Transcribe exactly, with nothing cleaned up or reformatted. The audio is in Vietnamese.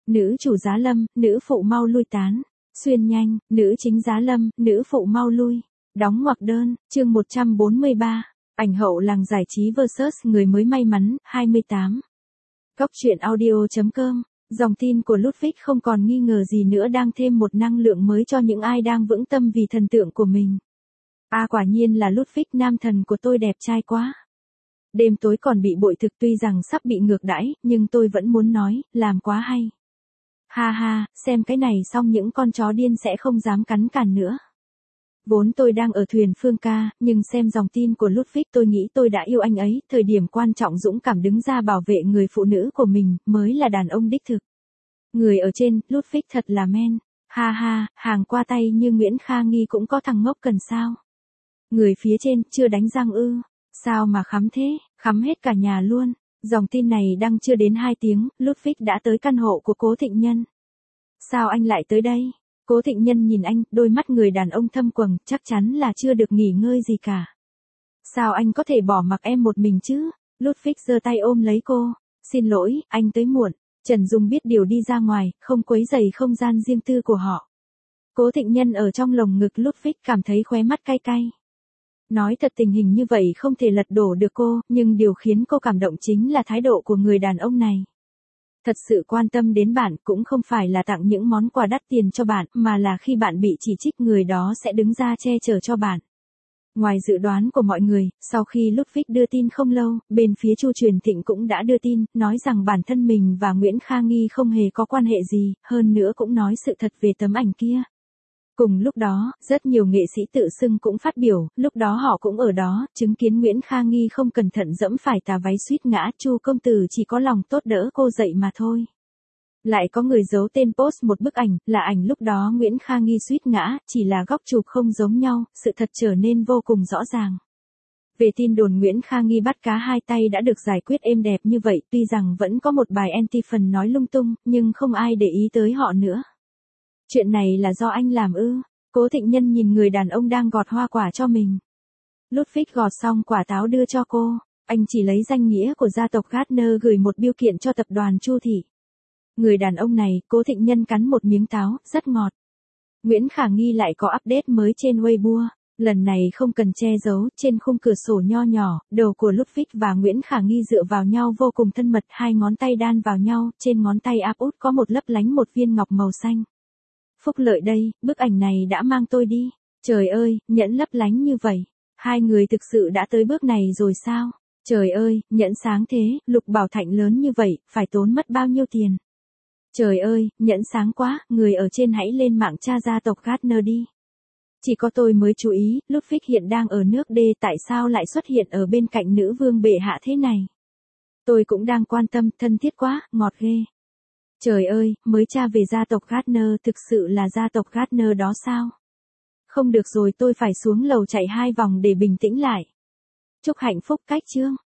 nữ chủ giá lâm, nữ phụ mau lui tán. Xuyên nhanh, nữ chính giá lâm, nữ phụ mau lui. Đóng ngoặc đơn, chương một trăm bốn mươi ba. Ảnh hậu làng giải trí versus người mới may mắn, hai mươi tám. Cốc truyện audio chấm com. Dòng tin của Ludwig không còn nghi ngờ gì nữa đang thêm một năng lượng mới cho những ai đang vững tâm vì thần tượng của mình. À quả nhiên là Ludwig, nam thần của tôi đẹp trai quá. Đêm tối còn bị bội thực, tuy rằng sắp bị ngược đãi, nhưng tôi vẫn muốn nói, làm quá hay. Ha ha, xem cái này xong những con chó điên sẽ không dám cắn càn nữa. Vốn tôi đang ở thuyền Phương ca, nhưng xem dòng tin của Ludwig tôi nghĩ tôi đã yêu anh ấy, thời điểm quan trọng dũng cảm đứng ra bảo vệ người phụ nữ của mình, mới là đàn ông đích thực. Người ở trên, Ludwig thật là men. Ha ha, hàng qua tay như Nguyễn Kha Nghi cũng có thằng ngốc cần sao. Người phía trên, chưa đánh răng ư. Sao mà khắm thế, khắm hết cả nhà luôn. Dòng tin này đăng chưa đến hai tiếng, Ludwig đã tới căn hộ của Cố Thịnh Nhân. Sao anh lại tới đây? Cố Thịnh Nhân nhìn anh, đôi mắt người đàn ông thâm quầng, chắc chắn là chưa được nghỉ ngơi gì cả. Sao anh có thể bỏ mặc em một mình chứ? Ludwig giơ tay ôm lấy cô. Xin lỗi, anh tới muộn. Trần Dung biết điều đi ra ngoài, không quấy rầy không gian riêng tư của họ. Cố Thịnh Nhân ở trong lồng ngực Ludwig cảm thấy khóe mắt cay cay. Nói thật tình hình như vậy không thể lật đổ được cô, nhưng điều khiến cô cảm động chính là thái độ của người đàn ông này. Thật sự quan tâm đến bạn cũng không phải là tặng những món quà đắt tiền cho bạn, mà là khi bạn bị chỉ trích người đó sẽ đứng ra che chở cho bạn. Ngoài dự đoán của mọi người, sau khi Ludwig đưa tin không lâu, bên phía Chu Truyền Thịnh cũng đã đưa tin, nói rằng bản thân mình và Nguyễn Kha Nghi không hề có quan hệ gì, hơn nữa cũng nói sự thật về tấm ảnh kia. Cùng lúc đó, rất nhiều nghệ sĩ tự xưng cũng phát biểu, lúc đó họ cũng ở đó, chứng kiến Nguyễn Kha Nghi không cẩn thận dẫm phải tà váy suýt ngã, Chu công tử chỉ có lòng tốt đỡ cô dậy mà thôi. Lại có người giấu tên post một bức ảnh, là ảnh lúc đó Nguyễn Kha Nghi suýt ngã, chỉ là góc chụp không giống nhau, sự thật trở nên vô cùng rõ ràng. Về tin đồn Nguyễn Kha Nghi bắt cá hai tay đã được giải quyết êm đẹp như vậy, tuy rằng vẫn có một bài anti phần nói lung tung, nhưng không ai để ý tới họ nữa. Chuyện này là do anh làm ư? Cố Thịnh Nhân nhìn người đàn ông đang gọt hoa quả cho mình. Ludwig gọt xong quả táo đưa cho cô. Anh chỉ lấy danh nghĩa của gia tộc Gardner gửi một bưu kiện cho tập đoàn Chu Thị. Người đàn ông này, Cố Thịnh Nhân cắn một miếng táo, rất ngọt. Nguyễn Khả Nghi lại có update mới trên Weibo. Lần này không cần che giấu, trên khung cửa sổ nho nhỏ, đầu của Ludwig và Nguyễn Khả Nghi dựa vào nhau vô cùng thân mật, hai ngón tay đan vào nhau, trên ngón tay áp út có một lấp lánh một viên ngọc màu xanh. Phúc lợi đây, bức ảnh này đã mang tôi đi. Trời ơi, nhẫn lấp lánh như vậy. Hai người thực sự đã tới bước này rồi sao? Trời ơi, nhẫn sáng thế, Lục Bảo Thạnh lớn như vậy, phải tốn mất bao nhiêu tiền? Trời ơi, nhẫn sáng quá, người ở trên hãy lên mạng tra gia tộc Gardner đi. Chỉ có tôi mới chú ý, Ludwig hiện đang ở nước D, tại sao lại xuất hiện ở bên cạnh nữ vương bệ hạ thế này? Tôi cũng đang quan tâm, thân thiết quá, ngọt ghê. Trời ơi, mới tra về gia tộc Gardner, thực sự là gia tộc Gardner đó sao? Không được rồi, tôi phải xuống lầu chạy hai vòng để bình tĩnh lại. Chúc hạnh phúc cách chương.